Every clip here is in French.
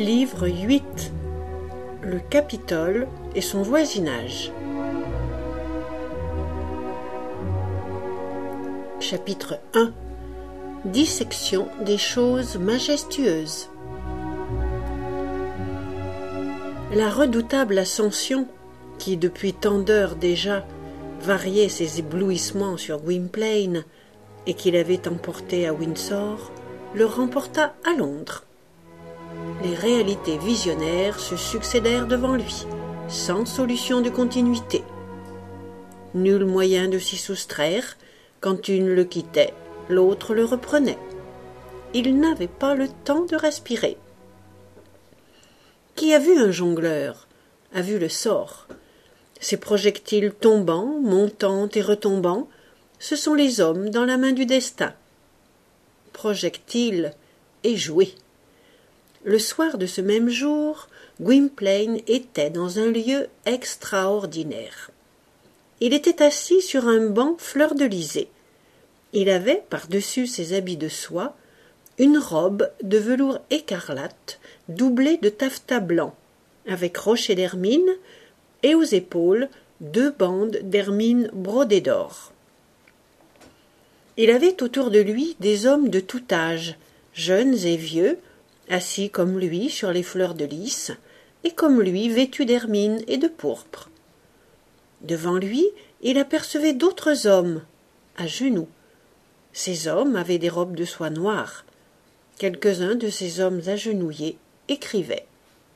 Livre 8. Le Capitole et son voisinage. Chapitre 1. Dissection des choses majestueuses. La redoutable ascension, qui depuis tant d'heures déjà variait ses éblouissements sur Gwynplaine et qu'il avait emporté à Windsor, le remporta à Londres. Les réalités visionnaires se succédèrent devant lui, sans solution de continuité. Nul moyen de s'y soustraire. Quand une le quittait, l'autre le reprenait. Il n'avait pas le temps de respirer. Qui a vu un jongleur a vu le sort. Ces projectiles tombants, montant et retombant, ce sont les hommes dans la main du destin. Projectiles et jouets. Le soir de ce même jour, Gwynplaine était dans un lieu extraordinaire. Il était assis sur un banc fleurdelysé. Il avait, par-dessus ses habits de soie, une robe de velours écarlate doublée de taffetas blanc, avec rochet d'hermine, et aux épaules 2 bandes d'hermine brodées d'or. Il avait autour de lui des hommes de tout âge, jeunes et vieux, assis comme lui sur les fleurs de lys, et comme lui vêtus d'hermine et de pourpre. Devant lui, il apercevait d'autres hommes, à genoux. Ces hommes avaient des robes de soie noire. Quelques-uns de ces hommes agenouillés écrivaient.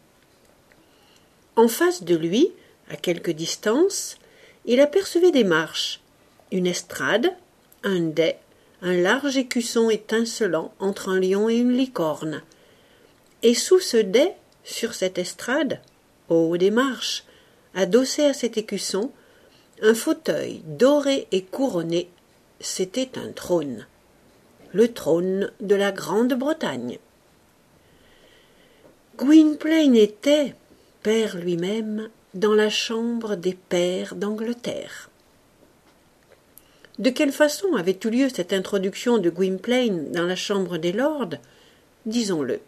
En face de lui, à quelque distance, il apercevait des marches, une estrade, un dais, un large écusson étincelant entre un lion et une licorne. Et sous ce dais, sur cette estrade, au haut des marches, adossé à cet écusson, un fauteuil doré et couronné, c'était un trône. Le trône de la Grande-Bretagne. Gwynplaine était, père lui-même, dans la chambre des pairs d'Angleterre. De quelle façon avait eu lieu cette introduction de Gwynplaine dans la chambre des lords? Disons-le.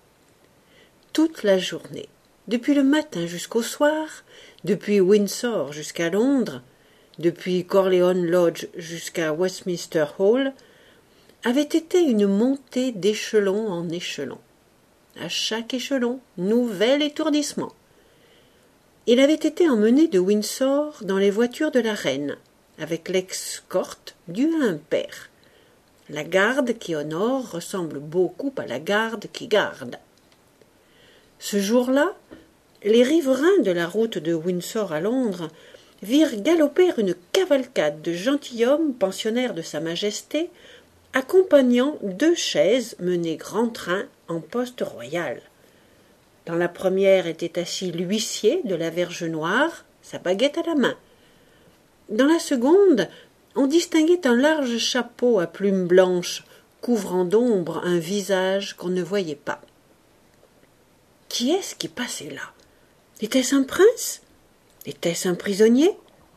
Toute la journée, depuis le matin jusqu'au soir, depuis Windsor jusqu'à Londres, depuis Corleone Lodge jusqu'à Westminster Hall, avait été une montée d'échelon en échelon. À chaque échelon, nouvel étourdissement. Il avait été emmené de Windsor dans les voitures de la reine, avec l'escorte due à un père. La garde qui honore ressemble beaucoup à la garde qui garde. Ce jour-là, les riverains de la route de Windsor à Londres virent galoper une cavalcade de gentilshommes pensionnaires de Sa Majesté, accompagnant 2 chaises menées grand train en poste royal. Dans la première était assis l'huissier de la Verge Noire, sa baguette à la main. Dans la seconde, on distinguait un large chapeau à plumes blanches, couvrant d'ombre un visage qu'on ne voyait pas. Qui est-ce qui passait là? Était-ce un prince? Était-ce un prisonnier?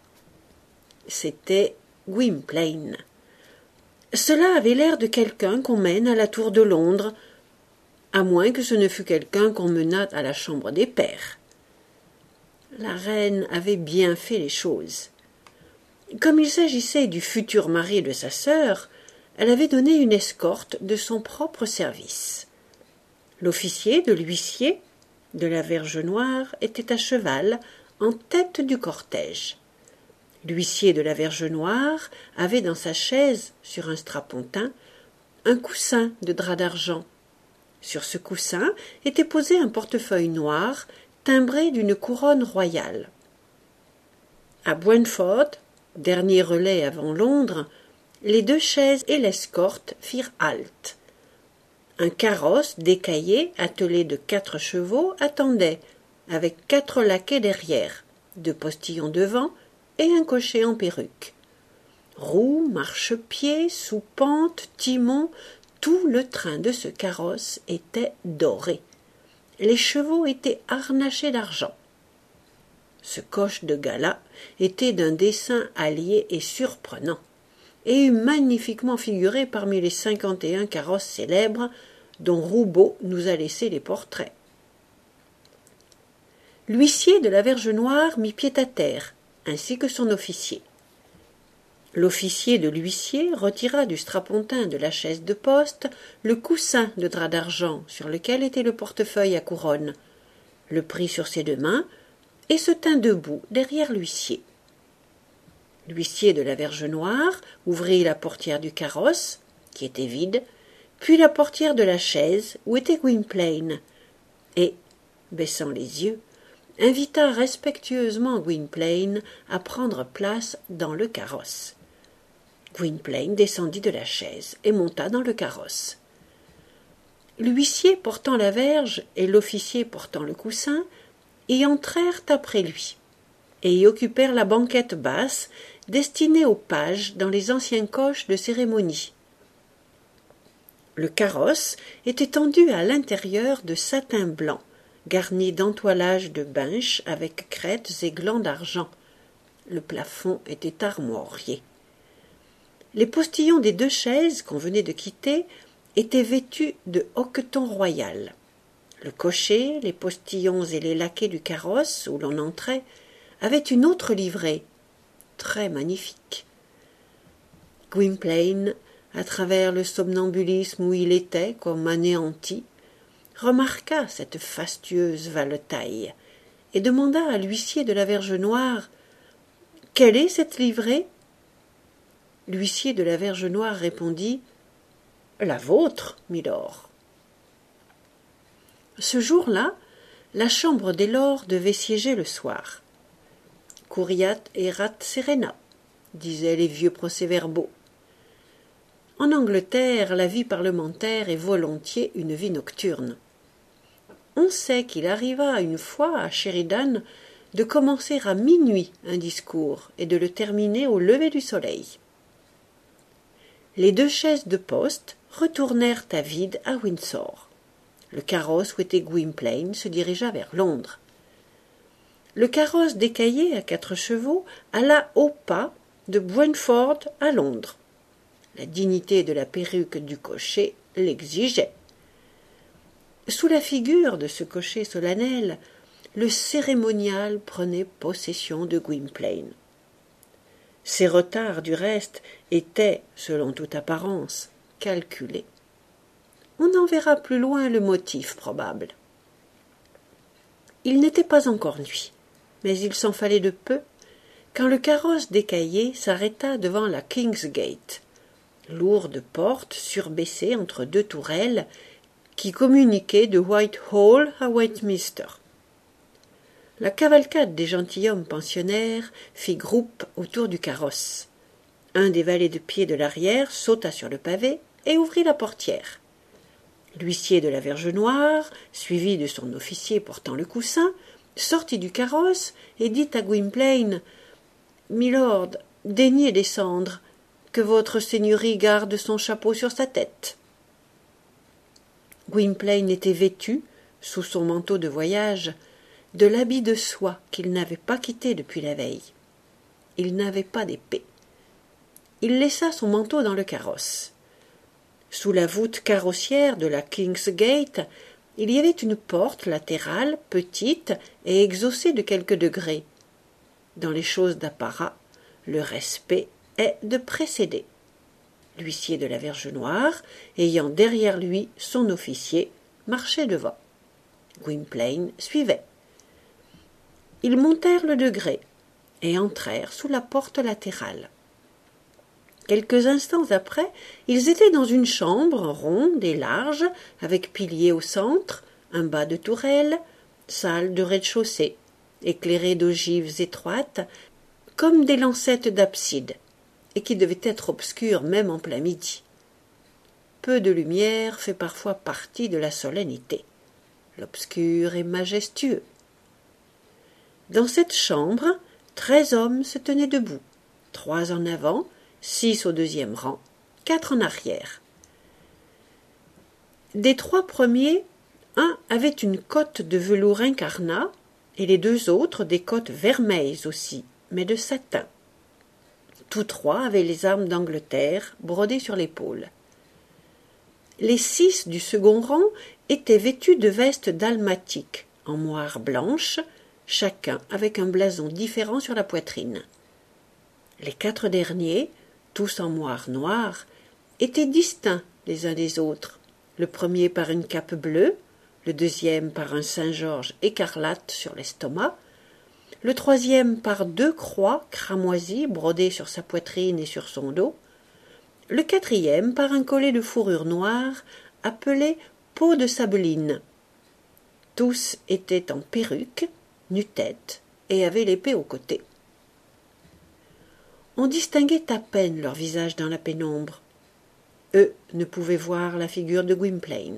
C'était Gwynplaine. Cela avait l'air de quelqu'un qu'on mène à la tour de Londres, à moins que ce ne fût quelqu'un qu'on menât à la chambre des pairs. La reine avait bien fait les choses. Comme il s'agissait du futur mari de sa sœur, elle avait donné une escorte de son propre service. L'officier de l'huissier de la Verge Noire était à cheval, en tête du cortège. L'huissier de la Verge Noire avait dans sa chaise, sur un strapontin, un coussin de drap d'argent. Sur ce coussin était posé un portefeuille noir, timbré d'une couronne royale. À Brentford, dernier relais avant Londres, les 2 chaises et l'escorte firent halte. Un carrosse décaillé, attelé de 4 chevaux, attendait, avec 4 laquais derrière, 2 postillons devant et un cocher en perruque. Roues, marchepieds, soupente, timon, tout le train de ce carrosse était doré. Les chevaux étaient harnachés d'argent. Ce coche de gala était d'un dessin allié et surprenant, et eut magnifiquement figuré parmi les 51 carrosses célèbres dont Roubaud nous a laissé les portraits. l'huissier de la Verge Noire mit pied à terre, ainsi que son officier. L'officier de l'huissier retira du strapontin de la chaise de poste le coussin de drap d'argent sur lequel était le portefeuille à couronne, le prit sur ses deux mains et se tint debout derrière l'huissier. L'huissier de la Verge Noire ouvrit la portière du carrosse, qui était vide, puis la portière de la chaise où était Gwynplaine, et, baissant les yeux, invita respectueusement Gwynplaine à prendre place dans le carrosse. Gwynplaine descendit de la chaise et monta dans le carrosse. L'huissier portant la verge et l'officier portant le coussin y entrèrent après lui, et y occupèrent la banquette basse destinée aux pages dans les anciens coches de cérémonie. Le carrosse était tendu à l'intérieur de satin blanc, garni d'entoilages de binches avec crêtes et glands d'argent. Le plafond était armorié. Les postillons des deux chaises qu'on venait de quitter étaient vêtus de hoquetons royal. Le cocher, les postillons et les laquais du carrosse où l'on entrait avaient une autre livrée, très magnifique. Gwynplaine, à travers le somnambulisme où il était comme anéanti, remarqua cette fastueuse valetaille et demanda à l'huissier de la Verge Noire « Quelle est cette livrée ?» L'huissier de la Verge Noire répondit « La vôtre, milord. » Ce jour-là, la chambre des lords devait siéger le soir. « Curiat erat serena » disaient les vieux procès-verbaux. En Angleterre, la vie parlementaire est volontiers une vie nocturne. On sait qu'il arriva une fois à Sheridan de commencer à minuit un discours et de le terminer au lever du soleil. Les deux chaises de poste retournèrent à vide à Windsor. Le carrosse où était Gwynplaine se dirigea vers Londres. Le carrosse décaillé à 4 chevaux alla au pas de Brentford à Londres. La dignité de la perruque du cocher l'exigeait. Sous la figure de ce cocher solennel, le cérémonial prenait possession de Gwynplaine. Ses retards, du reste, étaient, selon toute apparence, calculés. On en verra plus loin le motif probable. Il n'était pas encore nuit, mais il s'en fallait de peu, quand le carrosse décaillé s'arrêta devant la Kingsgate, lourde porte surbaissée entre deux tourelles qui communiquaient de Whitehall à Westminster. La cavalcade des gentilshommes pensionnaires fit groupe autour du carrosse. Un des valets de pied de l'arrière sauta sur le pavé et ouvrit la portière. L'huissier de la Verge Noire, suivi de son officier portant le coussin, sortit du carrosse et dit à Gwynplaine « Milord, daignez descendre, que votre seigneurie garde son chapeau sur sa tête. » Gwynplaine était vêtu, sous son manteau de voyage, de l'habit de soie qu'il n'avait pas quitté depuis la veille. Il n'avait pas d'épée. Il laissa son manteau dans le carrosse. Sous la voûte carrossière de la Kingsgate, il y avait une porte latérale, petite et exhaussée de quelques degrés. Dans les choses d'apparat, le respect est de précéder. L'huissier de la Verge Noire, ayant derrière lui son officier, marchait devant. Gwynplaine suivait. Ils montèrent le degré et entrèrent sous la porte latérale. Quelques instants après, ils étaient dans une chambre ronde et large, avec piliers au centre, un bas de tourelle, salle de rez-de-chaussée, éclairée d'ogives étroites, comme des lancettes d'abside, et qui devaient être obscures même en plein midi. Peu de lumière fait parfois partie de la solennité. L'obscur est majestueux. Dans cette chambre, 13 hommes se tenaient debout, 3 en avant, 6 au deuxième rang, 4 en arrière. Des 3 premiers, un avait une cotte de velours incarnat, et les 2 autres des cottes vermeilles aussi, mais de satin. Tous 3 avaient les armes d'Angleterre brodées sur l'épaule. Les 6 du second rang étaient vêtus de vestes dalmatiques, en moire blanche, chacun avec un blason différent sur la poitrine. Les 4 derniers, tous en moire noire, étaient distincts les uns des autres, le premier par une cape bleue, le deuxième par un Saint-Georges écarlate sur l'estomac, le troisième par 2 croix cramoisies brodées sur sa poitrine et sur son dos, le quatrième par un collet de fourrure noire appelé peau de sabeline. Tous étaient en perruque, nu-tête, et avaient l'épée au côté. On distinguait à peine leurs visages dans la pénombre. Eux ne pouvaient voir la figure de Gwynplaine.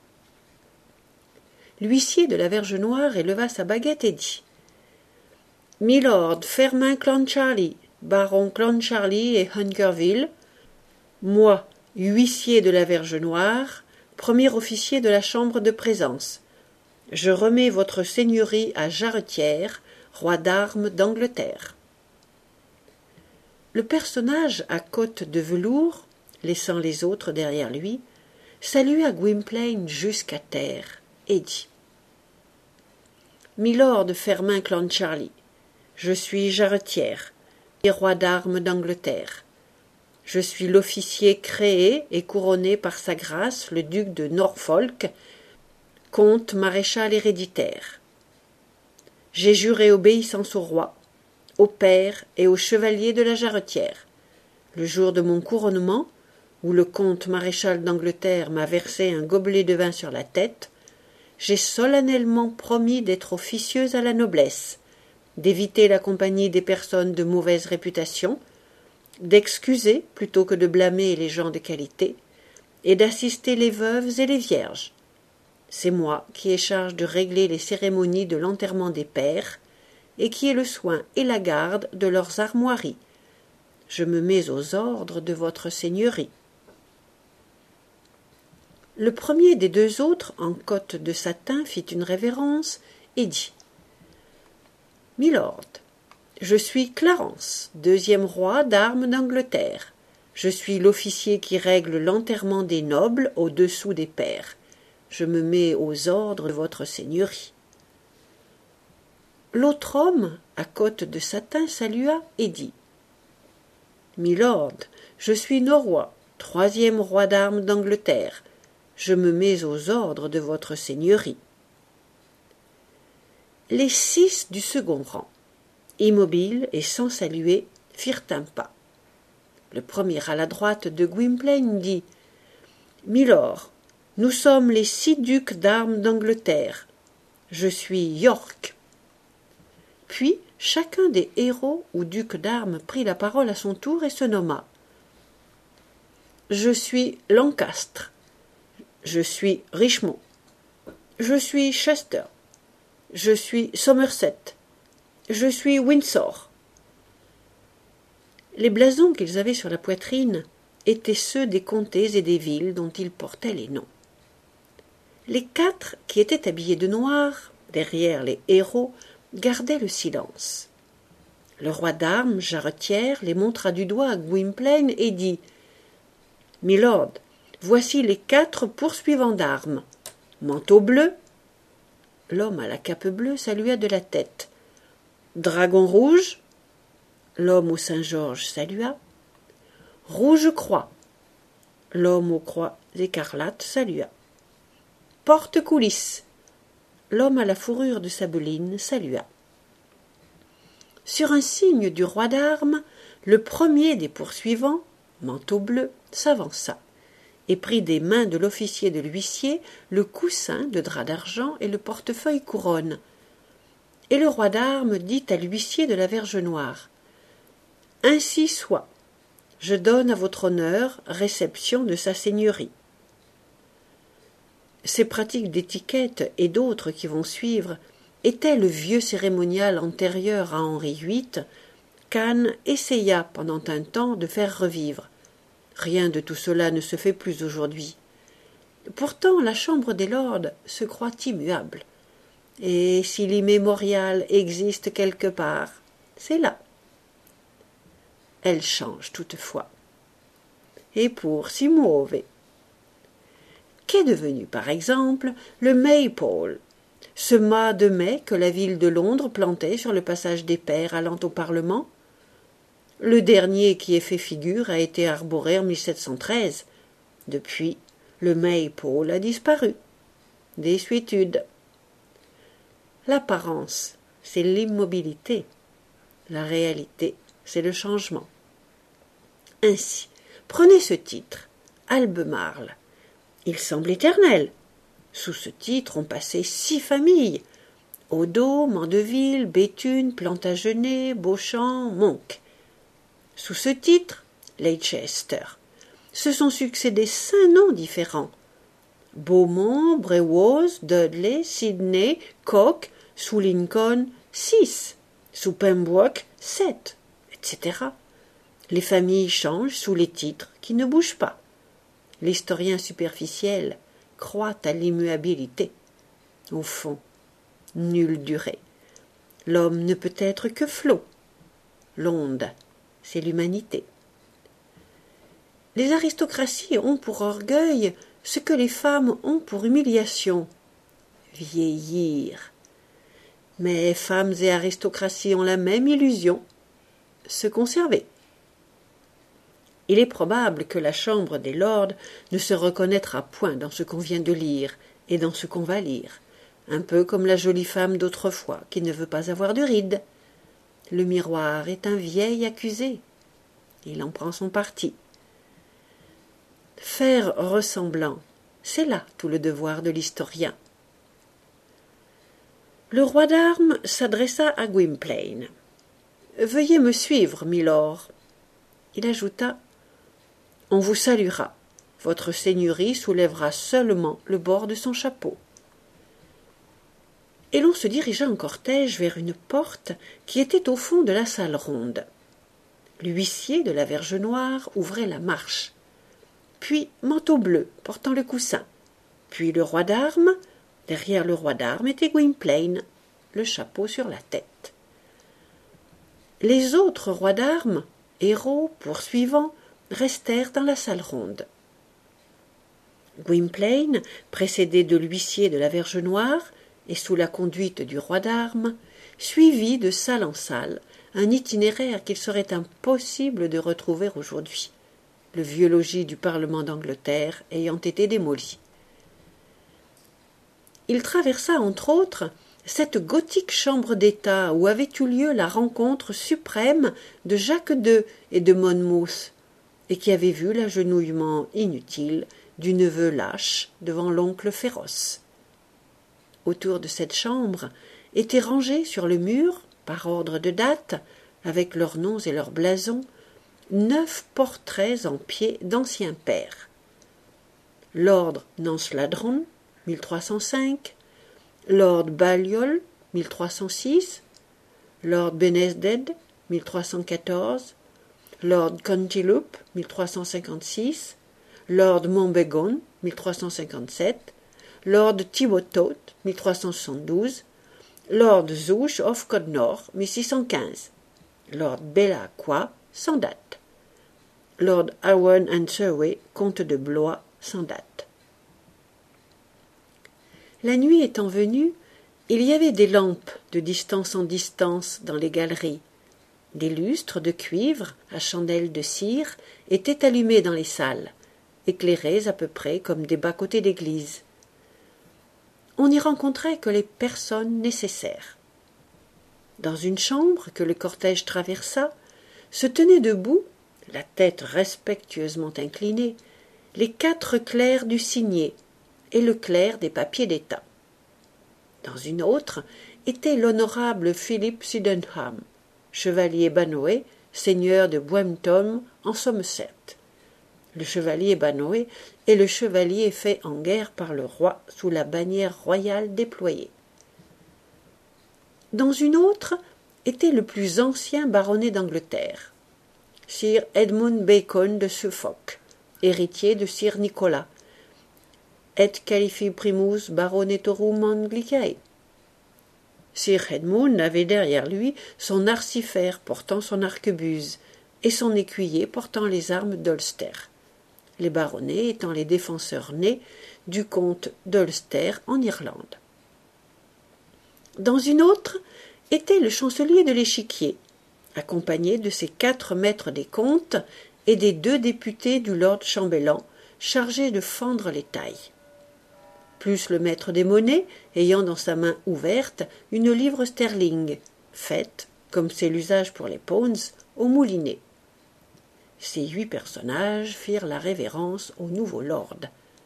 L'huissier de la Verge Noire éleva sa baguette et dit « Milord Fermain Clancharlie, baron Clancharlie et Hungerville, moi, huissier de la Verge Noire, premier officier de la chambre de présence, je remets votre seigneurie à Jarretière, roi d'armes d'Angleterre. » Le personnage à côte de velours, laissant les autres derrière lui, salua Gwynplaine jusqu'à terre et dit « Milord Fermain Clancharlie, je suis Jarretière, roi d'armes d'Angleterre. Je suis l'officier créé et couronné par sa grâce le duc de Norfolk, comte maréchal héréditaire. J'ai juré obéissance au roi, au père et aux chevaliers de la Jarretière. Le jour de mon couronnement, où le comte maréchal d'Angleterre m'a versé un gobelet de vin sur la tête, j'ai solennellement promis d'être officieuse à la noblesse, d'éviter la compagnie des personnes de mauvaise réputation, d'excuser plutôt que de blâmer les gens de qualité, et d'assister les veuves et les vierges. C'est moi qui ai charge de régler les cérémonies de l'enterrement des pères, et qui ai le soin et la garde de leurs armoiries. Je me mets aux ordres de votre seigneurie. » Le premier des 2 autres, en cotte de satin, fit une révérence et dit « Milord, je suis Clarence, 2e roi d'armes d'Angleterre. Je suis l'officier qui règle l'enterrement des nobles au-dessous des pairs. Je me mets aux ordres de votre seigneurie. » L'autre homme, à cotte de satin, salua et dit « Milord, je suis Norrois, 3e roi d'armes d'Angleterre. Je me mets aux ordres de votre seigneurie. » Les 6 du second rang, immobiles et sans saluer, firent un pas. Le premier à la droite de Gwynplaine dit « Milord, nous sommes les 6 ducs d'armes d'Angleterre. Je suis York. » Puis chacun des héros ou ducs d'armes prit la parole à son tour et se nomma. « Je suis Lancastre. Je suis Richmond. Je suis Chester. Je suis Somerset. Je suis Windsor. » Les blasons qu'ils avaient sur la poitrine étaient ceux des comtés et des villes dont ils portaient les noms. Les 4 qui étaient habillés de noir, derrière les héros, gardaient le silence. Le roi d'armes, Jarretière, les montra du doigt à Gwynplaine et dit « Milord, voici les 4 poursuivants d'armes. Manteau bleu. » L'homme à la cape bleue salua de la tête. « Dragon rouge. » L'homme au Saint-Georges salua. « Rouge-croix. » L'homme aux croix écarlates salua. « Porte-coulisse. » L'homme à la fourrure de sabeline salua. Sur un signe du roi d'armes, le premier des poursuivants, manteau bleu, s'avança et prit des mains de l'officier de l'huissier le coussin de drap d'argent et le portefeuille couronne. Et le roi d'armes dit à l'huissier de la Verge Noire « Ainsi soit. Je donne à votre honneur réception de sa seigneurie. » Ces pratiques d'étiquette et d'autres qui vont suivre étaient le vieux cérémonial antérieur à Henri VIII qu'Anne essaya pendant un temps de faire revivre. Rien de tout cela ne se fait plus aujourd'hui. Pourtant la Chambre des Lords se croit immuable. Et si l'immémorial existe quelque part, c'est là. Elle change toutefois. Et pour si mauvais. Qu'est devenu, par exemple, le Maypole, Ce mât de mai que la ville de Londres plantait sur le passage des pairs allant au Parlement. Le dernier qui ait fait figure a été arboré en 1713. Depuis, le maypole a disparu. Désuétude. L'apparence, c'est l'immobilité. La réalité, c'est le changement. Ainsi, prenez ce titre, Albemarle. Il semble éternel. Sous ce titre ont passé 6 familles. Odo, Mandeville, Béthune, Plantagenet, Beauchamp, Monk. Sous ce titre, Leicester. Se sont succédés 5 noms différents. Beaumont, Brewos, Dudley, Sidney, Coke, sous Lincoln, 6. Sous Pembroke, 7, etc. Les familles changent sous les titres qui ne bougent pas. L'historien superficiel croit à l'immuabilité. Au fond, nulle durée. L'homme ne peut être que flot. L'onde, c'est l'humanité. Les aristocraties ont pour orgueil ce que les femmes ont pour humiliation. Vieillir. Mais femmes et aristocraties ont la même illusion. Se conserver. Il est probable que la Chambre des Lords ne se reconnaîtra point dans ce qu'on vient de lire et dans ce qu'on va lire, un peu comme la jolie femme d'autrefois qui ne veut pas avoir de rides. Le miroir est un vieil accusé. Il en prend son parti. Faire ressemblant, c'est là tout le devoir de l'historien. Le roi d'armes s'adressa à Gwynplaine. « Veuillez me suivre, milord. » Il ajouta « On vous saluera. Votre seigneurie soulèvera seulement le bord de son chapeau. » Et l'on se dirigea en cortège vers une porte qui était au fond de la salle ronde. L'huissier de la Verge Noire ouvrait la marche. Puis Manteau Bleu, portant le coussin. Puis le roi d'armes. Derrière le roi d'armes était Gwynplaine, le chapeau sur la tête. Les autres rois d'armes, héros, poursuivants, restèrent dans la salle ronde. Gwynplaine, précédé de l'huissier de la Verge Noire, et sous la conduite du roi d'armes, suivit de salle en salle un itinéraire qu'il serait impossible de retrouver aujourd'hui, le vieux logis du Parlement d'Angleterre ayant été démoli. Il traversa, entre autres, cette gothique chambre d'État où avait eu lieu la rencontre suprême de Jacques II et de Monmouth, et qui avait vu l'agenouillement inutile du neveu lâche devant l'oncle féroce. Autour de cette chambre étaient rangés sur le mur, par ordre de date, avec leurs noms et leurs blasons, 9 portraits en pied d'anciens pairs. Lord Nance-Ladron, 1305, Lord Balliol, 1306, Lord Beneded, 1314, Lord Cantilupe, 1356, Lord Montbegon, 1357, Lord Thibodeau, 1372, Lord Zouche of Codnor, 1615, Lord Bella-Aqua, sans date, Lord Owen and Surrey, comte de Blois, sans date. La nuit étant venue, il y avait des lampes de distance en distance dans les galeries. Des lustres de cuivre à chandelles de cire étaient allumés dans les salles, éclairés à peu près comme des bas-côtés d'église. On n'y rencontrait que les personnes nécessaires. Dans une chambre que le cortège traversa, se tenaient debout, la tête respectueusement inclinée, les 4 clercs du signet et le clerc des papiers d'État. Dans une autre était l'honorable Philip Sydenham, chevalier Bannoé, seigneur de Boimpton en Somerset. Le chevalier Bannoé est le chevalier fait en guerre par le roi sous la bannière royale déployée. Dans une autre était le plus ancien baronnet d'Angleterre, Sir Edmund Bacon de Suffolk, héritier de Sir Nicolas, et qualifi primus baronetorum Anglicae. Sir Edmund avait derrière lui son arcifère portant son arquebuse et son écuyer portant les armes d'Ulster, les baronnets étant les défenseurs nés du comte d'Ulster en Irlande. Dans une autre était le chancelier de l'Échiquier, accompagné de ses 4 maîtres des comptes et des 2 députés du lord chambellan, chargés de fendre les tailles. Plus le maître des monnaies, ayant dans sa main ouverte une livre sterling, faite, comme c'est l'usage pour les pounds, au moulinet. Ces 8 personnages firent la révérence au nouveau lord.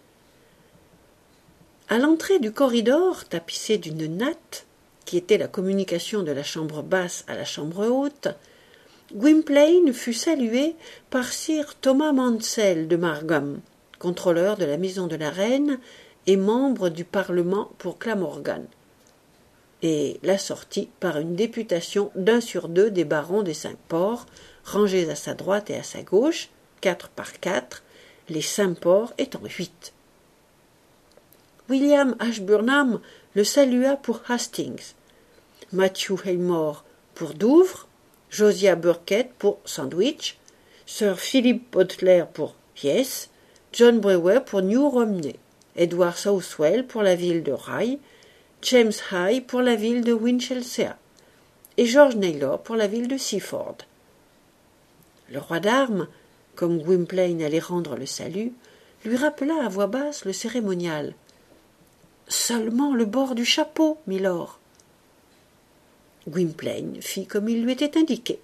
À l'entrée du corridor, tapissé d'une natte, qui était la communication de la chambre basse à la chambre haute, Gwynplaine fut salué par Sir Thomas Mansell de Margam, contrôleur de la maison de la reine et membre du Parlement pour Glamorgan, et la sortit par une députation d'1 sur 2 des barons des 5 ports, rangés à sa droite et à sa gauche, 4 par 4, les 5 ports étant 8. William Ashburnham le salua pour Hastings, Matthew Haymore pour Douvres, Josiah Burkett pour Sandwich, Sir Philip Butler pour Yes, John Brewer pour New Romney, Edward Southwell pour la ville de Rye, James High pour la ville de Winchelsea, et George Naylor pour la ville de Seaford. Le roi d'armes, comme Gwynplaine allait rendre le salut, lui rappela à voix basse le cérémonial. « Seulement le bord du chapeau, milord. » Gwynplaine fit comme il lui était indiqué.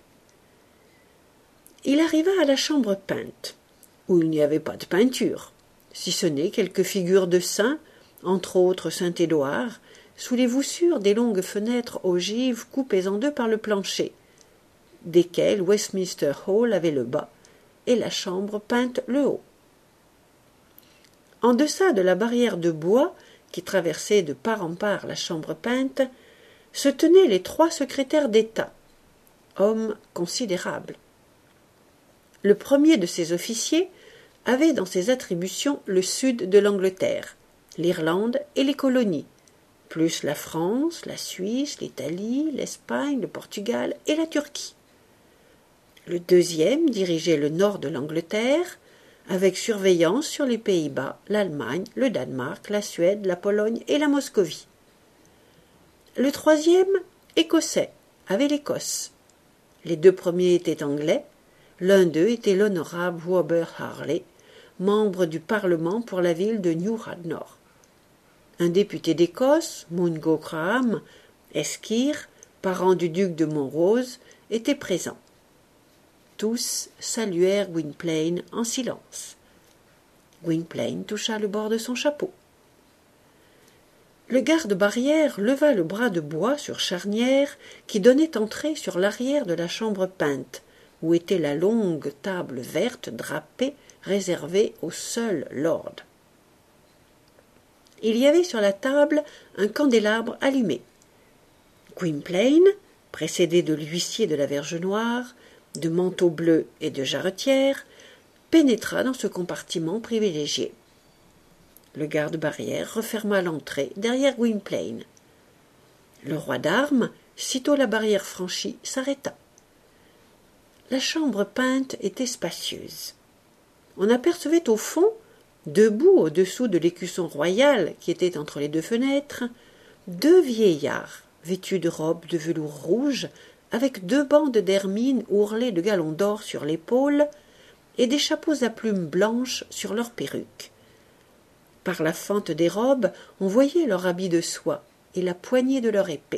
Il arriva à la chambre peinte, où il n'y avait pas de peinture, si ce n'est quelques figures de saints, entre autres Saint-Édouard, sous les voussures des longues fenêtres ogives coupées en 2 par le plancher, desquelles Westminster Hall avait le bas, et la chambre peinte le haut. En deçà de la barrière de bois qui traversait de part en part la chambre peinte, se tenaient les 3 secrétaires d'État, hommes considérables. Le premier de ces officiers avait dans ses attributions le sud de l'Angleterre, l'Irlande et les colonies, plus la France, la Suisse, l'Italie, l'Espagne, le Portugal et la Turquie. Le deuxième dirigeait le nord de l'Angleterre, avec surveillance sur les Pays-Bas, l'Allemagne, le Danemark, la Suède, la Pologne et la Moscovie. Le troisième, écossais, avait l'Écosse. Les 2 premiers étaient anglais. L'un d'eux était l'honorable Robert Harley, membre du Parlement pour la ville de New Radnor. Un député d'Écosse, Mungo Graham, esquire, parent du duc de Montrose, était présent. Tous saluèrent Gwynplaine en silence. Gwynplaine toucha le bord de son chapeau. Le garde-barrière leva le bras de bois sur charnière qui donnait entrée sur l'arrière de la chambre peinte, où était la longue table verte drapée réservée au seul lord. Il y avait sur la table un candélabre allumé. Gwynplaine, précédé de l'huissier de la Verge Noire, de Manteau Bleu et de Jarretière, pénétra dans ce compartiment privilégié. Le garde-barrière referma l'entrée derrière Gwynplaine. Le roi d'armes, sitôt la barrière franchie, s'arrêta. La chambre peinte était spacieuse. On apercevait au fond, debout au-dessous de l'écusson royal qui était entre les 2 fenêtres, 2 vieillards vêtus de robes de velours rouge, avec 2 bandes d'hermine ourlées de galons d'or sur l'épaule et des chapeaux à plumes blanches sur leurs perruques. Par la fente des robes, on voyait leur habit de soie et la poignée de leur épée.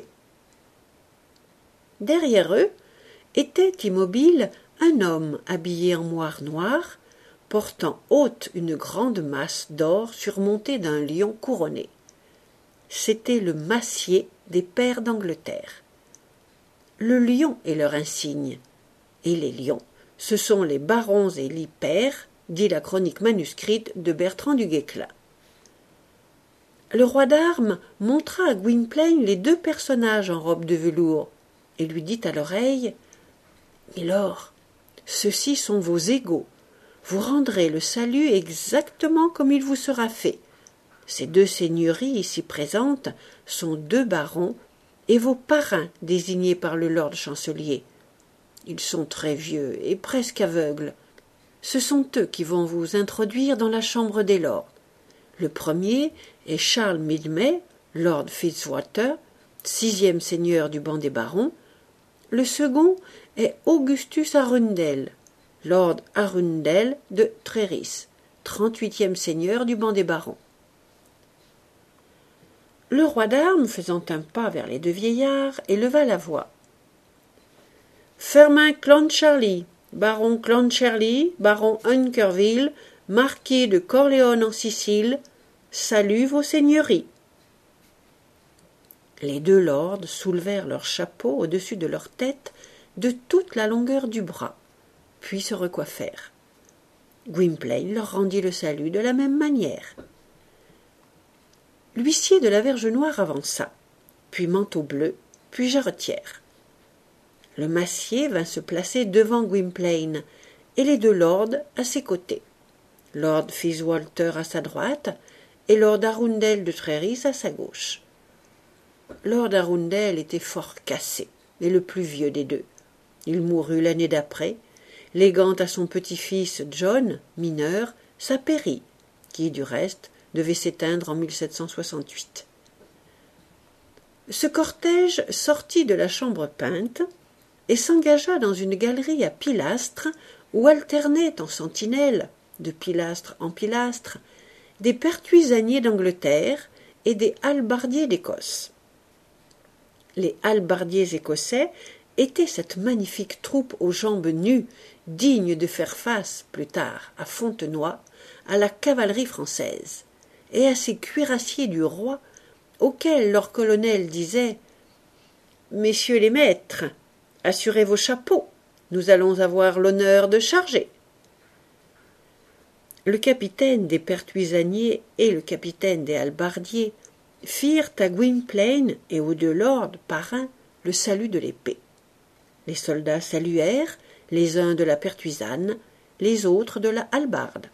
Derrière eux était immobile un homme habillé en moire noire, portant haute une grande masse d'or surmontée d'un lion couronné. C'était le massier des pairs d'Angleterre. Le lion est leur insigne, et les lions, ce sont les barons et les pairs, dit la chronique manuscrite de Bertrand du Guesclin. Le roi d'armes montra à Gwynplaine les 2 personnages en robe de velours, et lui dit à l'oreille « Milord, ceux-ci sont vos égaux. Vous rendrez le salut exactement comme il vous sera fait. Ces 2 seigneuries ici présentes sont 2 barons et vos parrains désignés par le lord chancelier. Ils sont très vieux et presque aveugles. Ce sont eux qui vont vous introduire dans la chambre des lords. Le premier est Charles Midmay, lord Fitzwater, 6e seigneur du banc des barons. Le second est Augustus Arundel, Lord Arundel de Trérisse, 38e seigneur du banc des barons. Le roi d'armes, faisant un pas vers les deux vieillards, éleva la voix. Firmin Clancharlie, baron Clancharlie, baron Hunkerville, marquis de Corleone en Sicile, salue vos seigneuries. Les deux lords soulevèrent leurs chapeaux au-dessus de leur tête de toute la longueur du bras, puis se recoiffèrent. Gwynplaine leur rendit le salut de la même manière. L'huissier de la Verge Noire avança, puis Manteau Bleu, puis Jarretière. Le massier vint se placer devant Gwynplaine, et les deux lords à ses côtés. Lord Fitzwalter à sa droite, et Lord Arundel de Trérisse à sa gauche. Lord Arundel était fort cassé, et le plus vieux des deux. Il mourut l'année d'après, léguant à son petit-fils John, mineur, sa pairie, qui, du reste, devait s'éteindre en 1768. Ce cortège sortit de la chambre peinte et s'engagea dans une galerie à pilastres où alternaient en sentinelle, de pilastre en pilastre, des pertuisaniers d'Angleterre et des hallebardiers d'Écosse. Les hallebardiers écossais étaient cette magnifique troupe aux jambes nues, digne de faire face, plus tard, à Fontenoy, à la cavalerie française, et à ces cuirassiers du roi, auxquels leur colonel disait « Messieurs les maîtres, assurez vos chapeaux, nous allons avoir l'honneur de charger. » Le capitaine des pertuisaniers et le capitaine des hallebardiers firent à Gwynplaine et aux deux lords parrains le salut de l'épée. Les soldats saluèrent, les uns de la pertuisane, les autres de la hallebarde.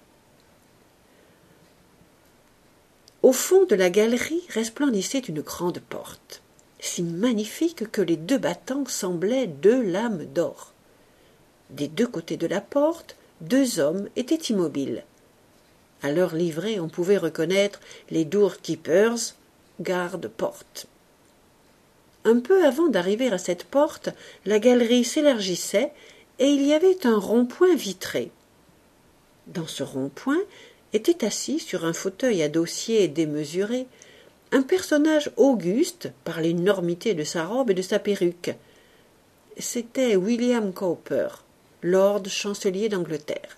Au fond de la galerie resplendissait une grande porte, si magnifique que les deux battants semblaient deux lames d'or. Des deux côtés de la porte, deux hommes étaient immobiles. À leur livrée, on pouvait reconnaître les doorkeepers, garde-porte. Un peu avant d'arriver à cette porte, la galerie s'élargissait et il y avait un rond-point vitré. Dans ce rond-point était assis sur un fauteuil à dossier démesuré un personnage auguste par l'énormité de sa robe et de sa perruque. C'était William Cowper, lord chancelier d'Angleterre.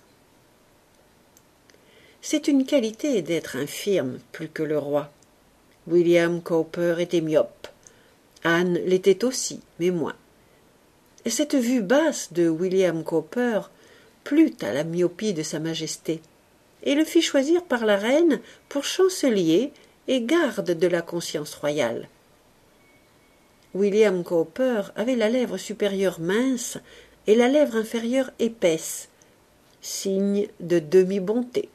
C'est une qualité d'être infirme plus que le roi. William Cowper était myope. Anne l'était aussi, mais moins. Et cette vue basse de William Cowper plut à la myopie de sa majesté, et le fit choisir par la reine pour chancelier et garde de la conscience royale. William Cowper avait la lèvre supérieure mince et la lèvre inférieure épaisse, signe de demi-bonté.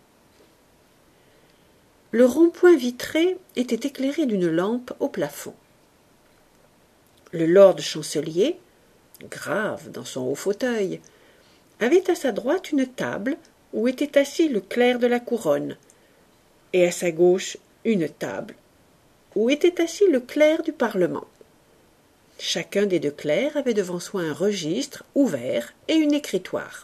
Le rond-point vitré était éclairé d'une lampe au plafond. Le lord chancelier, grave dans son haut fauteuil, avait à sa droite une table où était assis le clerc de la couronne, et à sa gauche une table où était assis le clerc du Parlement. Chacun des deux clercs avait devant soi un registre ouvert et une écritoire.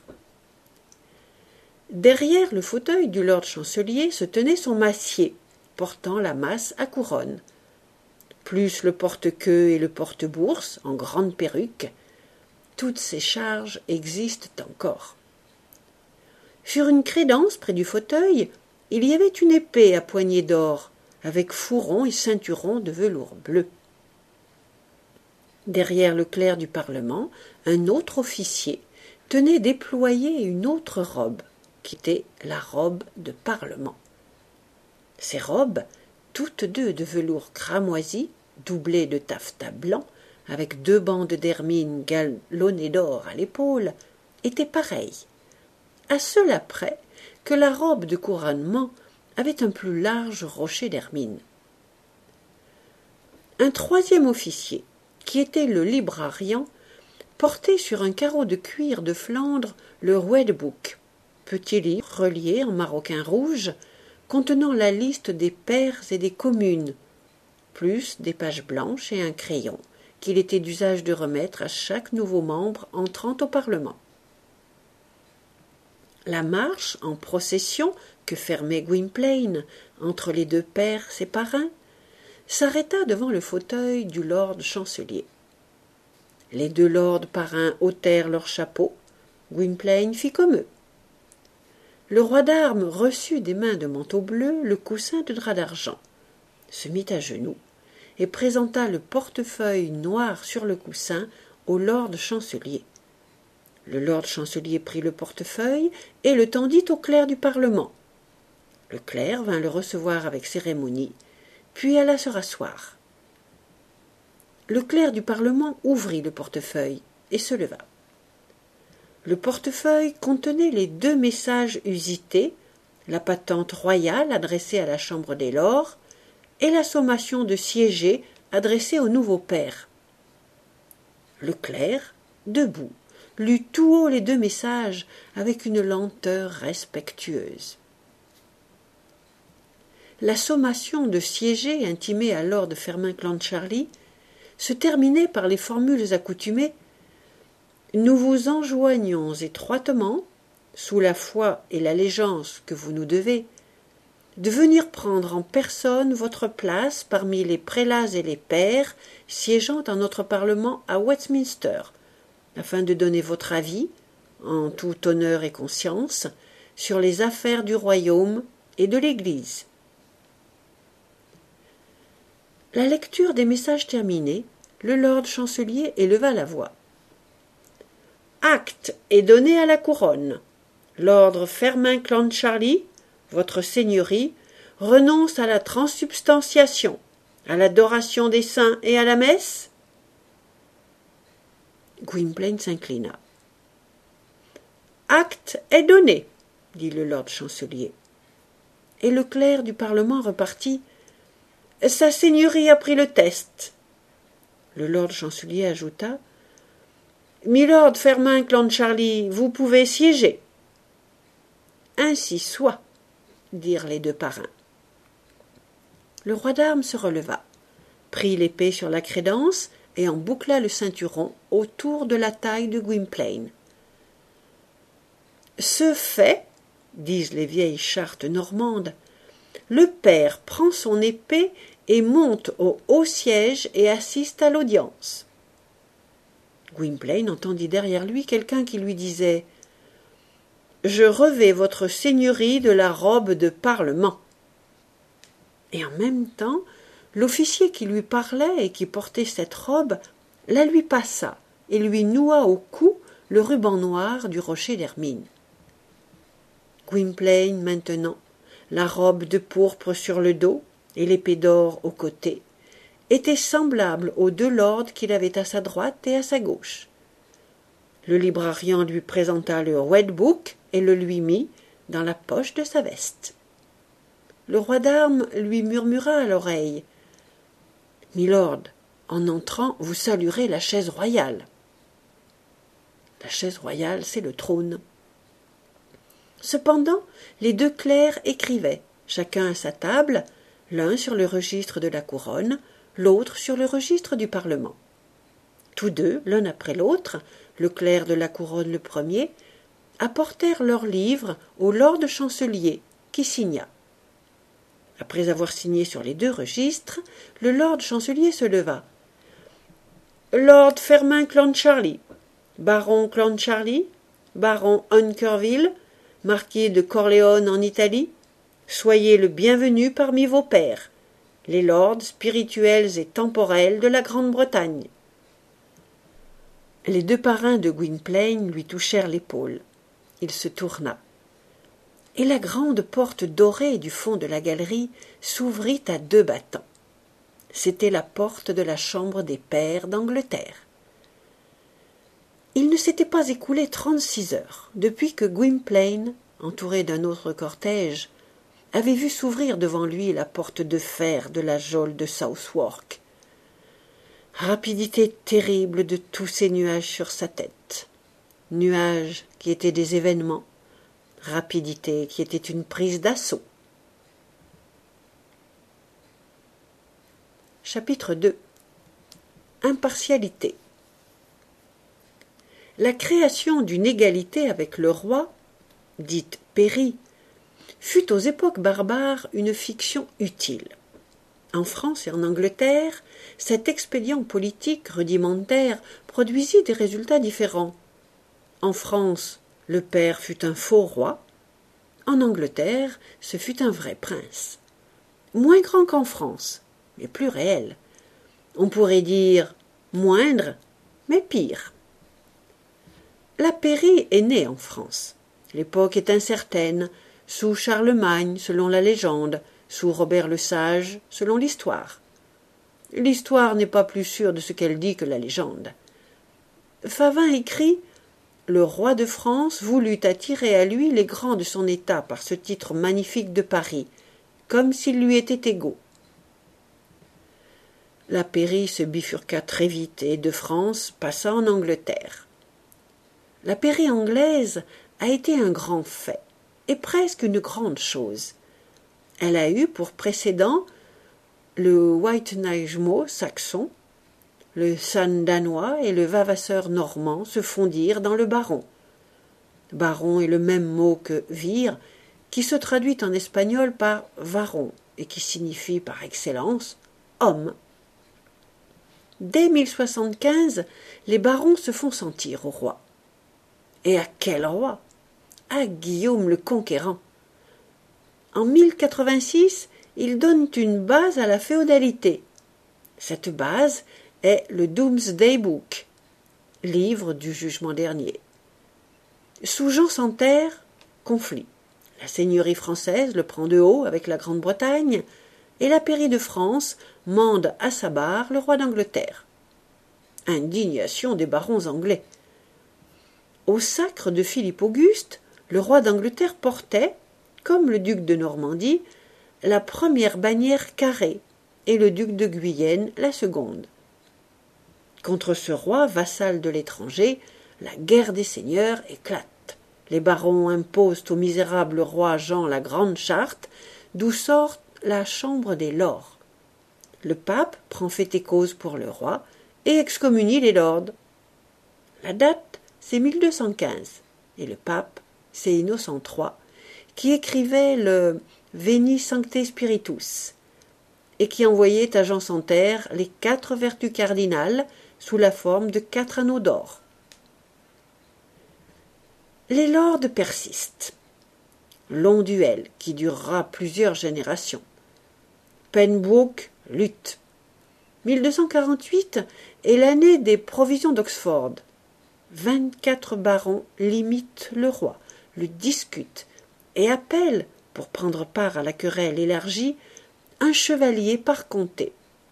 Derrière le fauteuil du lord chancelier se tenait son massier, portant la masse à couronne, plus le porte-queue et le porte-bourse, en grande perruque. Toutes ces charges existent encore. Sur une crédence près du fauteuil, il y avait une épée à poignée d'or, avec fourron et ceinturon de velours bleu. Derrière le clerc du Parlement, un autre officier tenait déployée une autre robe, qui était la robe de Parlement. Ces robes, toutes deux de velours cramoisi, doublées de taffetas blanc, avec deux bandes d'hermine galonnées d'or à l'épaule, étaient pareilles, à cela près que la robe de couronnement avait un plus large rocher d'hermine. Un troisième officier, qui était le librarian, portait sur un carreau de cuir de Flandre le Red Book, petit livre relié en maroquin rouge, contenant la liste des pairs et des communes, plus des pages blanches et un crayon, qu'il était d'usage de remettre à chaque nouveau membre entrant au Parlement. La marche en procession que fermait Gwynplaine entre les deux pairs ses parrains s'arrêta devant le fauteuil du lord chancelier. Les deux lords parrains ôtèrent leurs chapeaux. Gwynplaine fit comme eux. Le roi d'armes reçut des mains de manteau bleu le coussin de drap d'argent, se mit à genoux et présenta le portefeuille noir sur le coussin au lord chancelier. Le lord chancelier prit le portefeuille et le tendit au clerc du Parlement. Le clerc vint le recevoir avec cérémonie, puis alla se rasseoir. Le clerc du Parlement ouvrit le portefeuille et se leva. Le portefeuille contenait les 2 messages usités, la patente royale adressée à la Chambre des Lords et la sommation de siéger adressée au nouveau père. Le clerc, debout, lut tout haut les 2 messages avec une lenteur respectueuse. La sommation de siéger intimée à lord Fermain Clancharlie se terminait par les formules accoutumées « Nous vous enjoignons étroitement, sous la foi et l'allégeance que vous nous devez, de venir prendre en personne votre place parmi les prélats et les pairs siégeant dans notre Parlement à Westminster, afin de donner votre avis, en tout honneur et conscience, sur les affaires du royaume et de l'Église. » La lecture des messages terminée, le lord chancelier éleva la voix. « Acte est donné à la couronne. L'ordre Fermain Clancharlie, votre seigneurie, renonce à la transsubstantiation, à l'adoration des saints et à la messe ?» Gwynplaine s'inclina. « Acte est donné, » dit le lord chancelier. Et le clerc du Parlement repartit. « Sa seigneurie a pris le test. » Le lord chancelier ajouta. « Milord Fermain Clancharlie, vous pouvez siéger. »« Ainsi soit, » dirent les 2 parrains. Le roi d'armes se releva, prit l'épée sur la crédence et en boucla le ceinturon autour de la taille de Gwynplaine. « Ce fait, disent les vieilles chartes normandes, le père prend son épée et monte au haut siège et assiste à l'audience. » Gwynplaine entendit derrière lui quelqu'un qui lui disait « Je revais votre seigneurie de la robe de parlement. » Et en même temps, l'officier qui lui parlait et qui portait cette robe la lui passa et lui noua au cou le ruban noir du rocher d'Hermine. Gwynplaine, maintenant, la robe de pourpre sur le dos et l'épée d'or au côté, était semblable aux 2 lords qu'il avait à sa droite et à sa gauche. Le librarian lui présenta le Red Book et le lui mit dans la poche de sa veste. Le roi d'armes lui murmura à l'oreille. « Milord, en entrant, vous saluerez la chaise royale. » La chaise royale, c'est le trône. Cependant, les 2 clercs écrivaient, chacun à sa table, l'un sur le registre de la couronne, l'autre sur le registre du Parlement. Tous 2, l'un après l'autre, le clerc de la couronne le premier, apportèrent leurs livres au lord chancelier, qui signa. Après avoir signé sur les 2 registres, le lord chancelier se leva. « Lord Fermain Clancharlie, baron Clancharlie, baron Hunkerville, marquis de Corleone en Italie, soyez le bienvenu parmi vos pairs, les lords spirituels et temporels de la Grande-Bretagne. » Les 2 parrains de Gwynplaine lui touchèrent l'épaule. Il se tourna. Et la grande porte dorée du fond de la galerie s'ouvrit à 2 battants. C'était la porte de la chambre des pairs d'Angleterre. Il ne s'était pas écoulé 36 heures depuis que Gwynplaine, entouré d'un autre cortège, avait vu s'ouvrir devant lui la porte de fer de la geôle de Southwark. Rapidité terrible de tous ces nuages sur sa tête. Nuages qui étaient des événements, rapidité qui était une prise d'assaut. Chapitre 2. Impartialité. La création d'une égalité avec le roi, dite pairie, fut aux époques barbares une fiction utile. En France et en Angleterre, cet expédient politique rudimentaire produisit des résultats différents. En France, le père fut un faux roi. En Angleterre, ce fut un vrai prince. Moins grand qu'en France, mais plus réel. On pourrait dire moindre, mais pire. La pairie est née en France. L'époque est incertaine, sous Charlemagne, selon la légende, sous Robert le Sage, selon l'histoire. L'histoire n'est pas plus sûre de ce qu'elle dit que la légende. Favin écrit « Le roi de France voulut attirer à lui les grands de son état par ce titre magnifique de Paris, comme s'ils lui étaient égaux. » La pairie se bifurqua très vite et de France passa en Angleterre. La pairie anglaise a été un grand fait, et presque une grande chose. Elle a eu pour précédent le White-Najmo saxon, le San danois et le Vavasseur normand se fondirent dans le baron. Baron est le même mot que vir, qui se traduit en espagnol par varon et qui signifie par excellence homme. Dès 1075, les barons se font sentir au roi. Et à quel roi? À Guillaume le Conquérant. En 1086, ils donnent une base à la féodalité. Cette base est le Domesday Book, livre du jugement dernier. Sous Jean sans Terre, conflit. La seigneurie française le prend de haut avec la Grande-Bretagne, et la pairie de France mande à sa barre le roi d'Angleterre. Indignation des barons anglais. Au sacre de Philippe Auguste, le roi d'Angleterre portait, comme le duc de Normandie, la première bannière carrée et le duc de Guyenne la seconde. Contre ce roi, vassal de l'étranger, la guerre des seigneurs éclate. Les barons imposent au misérable roi Jean la grande charte, d'où sort la chambre des lords. Le pape prend fait et cause pour le roi et excommunie les lords. La date, c'est 1215, et le pape, c'est Innocent III, qui écrivait le Veni Sancte Spiritus, et qui envoyait à Jean sans Terre les 4 vertus cardinales sous la forme de 4 anneaux d'or. Les lords persistent. Long duel qui durera plusieurs générations. Pembroke lutte. 1248 est l'année des provisions d'Oxford. 24 barons limitent le roi, le discutent et appellent, pour prendre part à la querelle élargie, un chevalier par comté.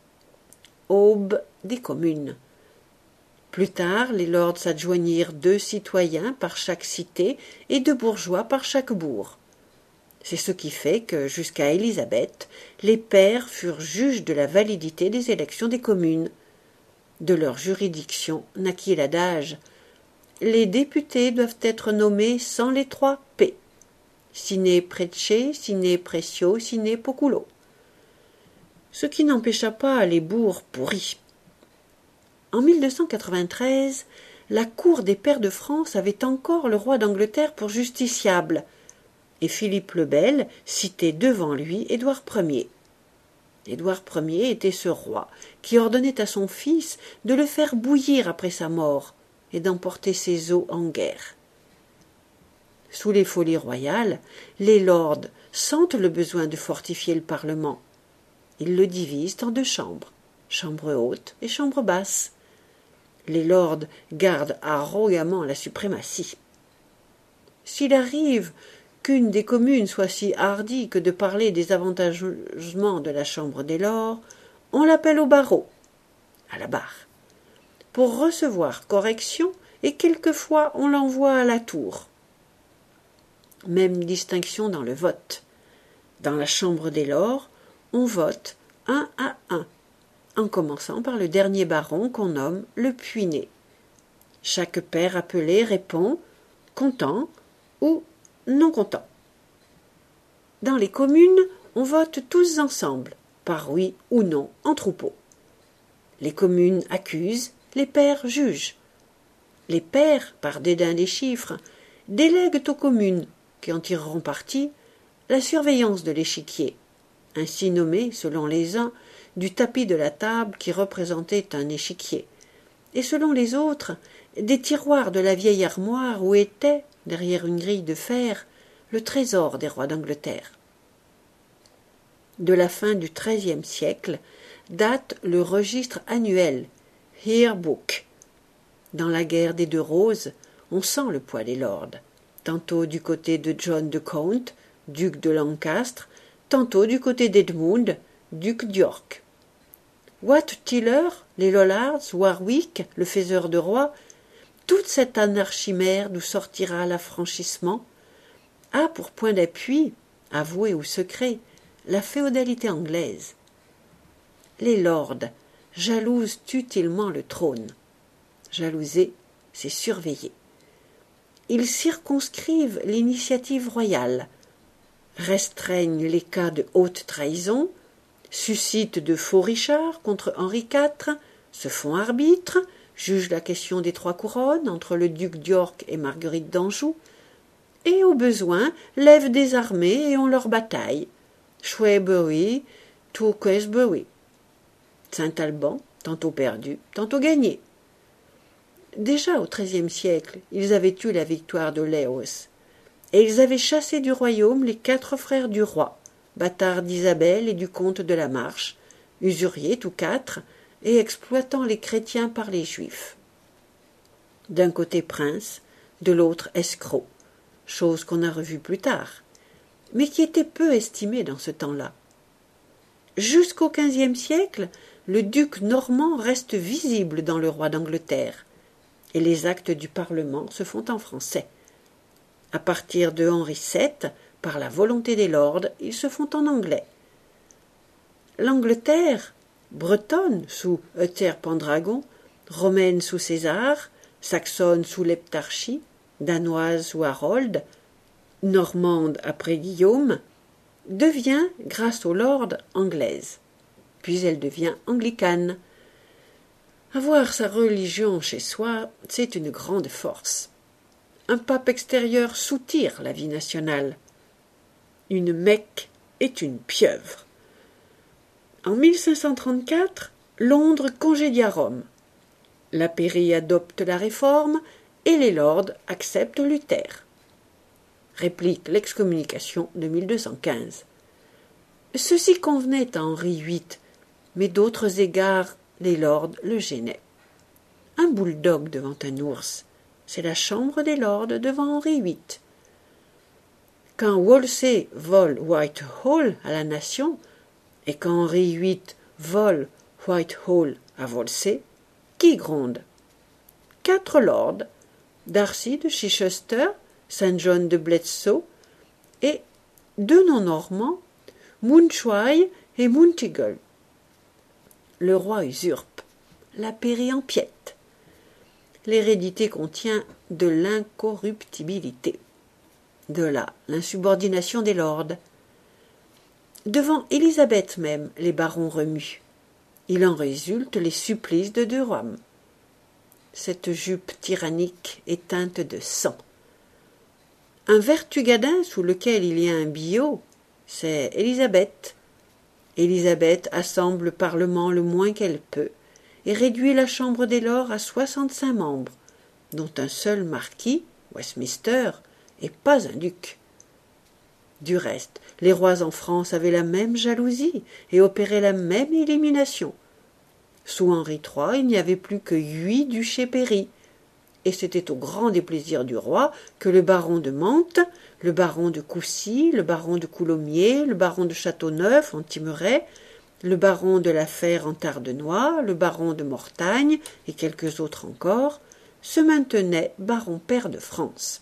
Aube des communes. Plus tard, les lords s'adjoignirent 2 citoyens par chaque cité et 2 bourgeois par chaque bourg. C'est ce qui fait que, jusqu'à Élisabeth, les pairs furent juges de la validité des élections des communes. De leur juridiction naquit l'adage « Les députés doivent être nommés sans les 3 P. Sine prece, sine precio, sine populo. » Ce qui n'empêcha pas les bourgs pourris. En 1293, la cour des pairs de France avait encore le roi d'Angleterre pour justiciable, et Philippe le Bel citait devant lui Édouard Ier. Édouard Ier était ce roi qui ordonnait à son fils de le faire bouillir après sa mort et d'emporter ses os en guerre. Sous les folies royales, les lords sentent le besoin de fortifier le Parlement. Ils le divisent en 2 chambres, chambre haute et chambre basse. Les lords gardent arrogamment la suprématie. S'il arrive qu'une des communes soit si hardie que de parler des avantagements de la chambre des lords, on l'appelle au barreau, à la barre, pour recevoir correction, et quelquefois on l'envoie à la tour. Même distinction dans le vote. Dans la chambre des lords, on vote 1 à 1, en commençant par le dernier baron qu'on nomme le puiné. Chaque pair appelé répond « content » ou « non content ». Dans les communes, on vote tous ensemble, par oui ou non, en troupeau. Les communes accusent, les pairs jugent. Les pairs, par dédain des chiffres, délèguent aux communes, qui en tireront parti, la surveillance de l'échiquier, ainsi nommé, selon les uns, du tapis de la table qui représentait un échiquier, et selon les autres, des tiroirs de la vieille armoire où était, derrière une grille de fer, le trésor des rois d'Angleterre. De la fin du XIIIe siècle date le registre annuel, Yearbook. Dans la guerre des Deux Roses, on sent le poids des lords, tantôt du côté de John de Gaunt, duc de Lancastre, tantôt du côté d'Edmund, duc d'York. Wat Tyler, les Lollards, Warwick, le faiseur de rois, toute cette anarchimère d'où sortira l'affranchissement, a pour point d'appui, avoué ou secret, la féodalité anglaise. Les lords jalousent utilement le trône. Jalouser, c'est surveiller. Ils circonscrivent l'initiative royale, restreignent les cas de haute trahison, suscitent de faux Richards contre Henri IV, se font arbitres, jugent la question des trois couronnes entre le duc d'York et Marguerite d'Anjou, et au besoin lèvent des armées et ont leur bataille. Shrewsbury, Tewkesbury. Saint-Alban, tantôt perdu, tantôt gagné. Déjà au XIIIe siècle, ils avaient eu la victoire de Lewes, et ils avaient chassé du royaume les 4 frères du roi, bâtards d'Isabelle et du comte de la Marche, usuriers tous 4, et exploitant les chrétiens par les juifs. D'un côté prince, de l'autre escroc, chose qu'on a revue plus tard, mais qui était peu estimée dans ce temps-là. Jusqu'au XVe siècle, le duc normand reste visible dans le roi d'Angleterre, et les actes du Parlement se font en français. À partir de Henri VII, par la volonté des lords, ils se font en anglais. L'Angleterre, bretonne sous Uther Pendragon, romaine sous César, saxonne sous l'Heptarchie, danoise sous Harold, normande après Guillaume, devient, grâce aux lords, anglaise. Puis elle devient anglicane. Avoir sa religion chez soi, c'est une grande force. Un pape extérieur soutire la vie nationale. Une Mecque est une pieuvre. En 1534, Londres congédia Rome. La pairie adopte la réforme et les lords acceptent Luther. Réplique l'excommunication de 1215. Ceci convenait à Henri VIII, mais d'autres égards, les lords le gênaient. Un bulldog devant un ours, c'est la chambre des lords devant Henri VIII. Quand Wolsey vole Whitehall à la nation, et quand Henri VIII vole Whitehall à Wolsey, qui gronde? 4 lords, Darcy de Chichester, Saint John de Bledsoe, et 2 non-normands, Mountjoy et Monteagle. Le roi usurpe, la pairie empiète. L'hérédité contient de l'incorruptibilité. De là l'insubordination des lords. Devant Élisabeth même, les barons remuent. Il en résulte les supplices de Durham. Cette jupe tyrannique est teinte de sang. Un vertugadin sous lequel il y a un billot, c'est Élisabeth. Élisabeth assemble le Parlement le moins qu'elle peut et réduit la Chambre des Lords à 65 membres, dont un seul marquis, Westminster, et pas un duc. Du reste, les rois en France avaient la même jalousie et opéraient la même élimination. Sous Henri III, il n'y avait plus que 8 duchés pairis, et c'était au grand déplaisir du roi que le baron de Mantes, le baron de Coucy, le baron de Coulommiers, le baron de Châteauneuf en Thymerais, le baron de la Fère en Tardenois, le baron de Mortagne et quelques autres encore, se maintenaient baron pair de France.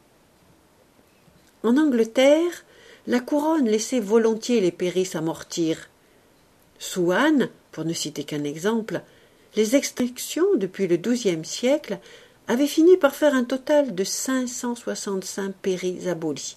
En Angleterre, la couronne laissait volontiers les pairis s'amortir. Sous Anne, pour ne citer qu'un exemple, les extinctions depuis le XIIe siècle avaient fini par faire un total de 565 pairis abolis.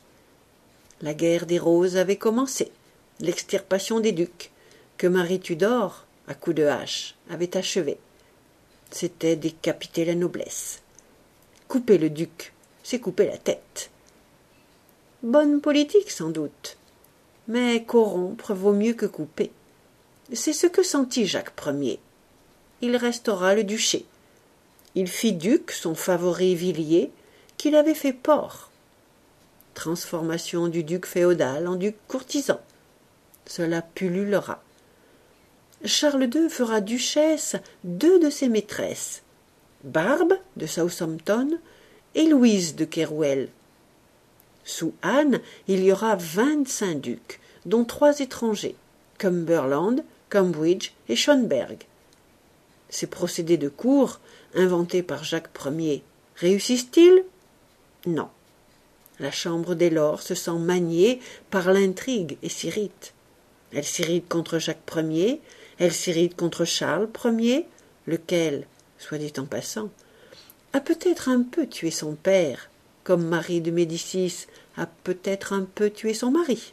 La guerre des Roses avait commencé, l'extirpation des ducs, que Marie Tudor, à coups de hache, avait achevé. C'était décapiter la noblesse. Couper le duc, c'est couper la tête. Bonne politique, sans doute. Mais corrompre vaut mieux que couper. C'est ce que sentit Jacques Ier. Il restaura le duché. Il fit duc son favori Villiers, qu'il avait fait port. Transformation du duc féodal en duc courtisan. Cela pullulera. Charles II fera duchesse 2 de ses maîtresses, Barbe de Southampton et Louise de Kerouel. Sous Anne, il y aura 25 ducs, dont 3 étrangers, Cumberland, Cambridge et Schönberg. Ces procédés de cour, inventés par Jacques Ier, réussissent-ils? Non. La Chambre des Lords se sent maniée par l'intrigue et s'irrite. Elle s'irrite contre Jacques Ier, elle s'irrite contre Charles Ier, lequel, soit dit en passant, a peut-être un peu tué son père, comme Marie de Médicis a peut-être un peu tué son mari.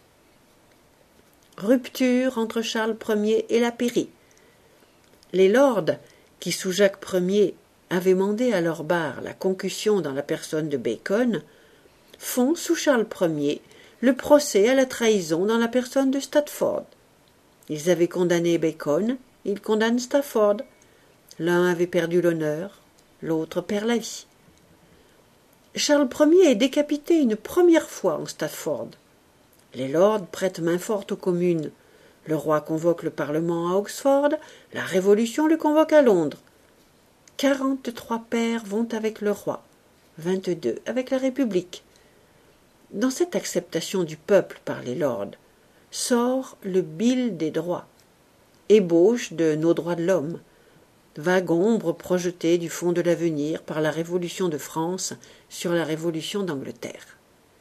Rupture entre Charles Ier et la pairie. Les lords, qui sous Jacques Ier avaient mandé à leur barre la concussion dans la personne de Bacon, font sous Charles Ier le procès à la trahison dans la personne de Stafford. Ils avaient condamné Bacon, ils condamnent Stafford. L'un avait perdu l'honneur, l'autre perd la vie. Charles Ier est décapité une première fois en Stafford. Les lords prêtent main forte aux communes. Le roi convoque le Parlement à Oxford, la Révolution le convoque à Londres. 43 pairs vont avec le roi, 22 avec la République. Dans cette acceptation du peuple par les lords, sort le Bill des droits, ébauche de nos droits de l'homme, vague ombre projetée du fond de l'avenir par la Révolution de France sur la Révolution d'Angleterre.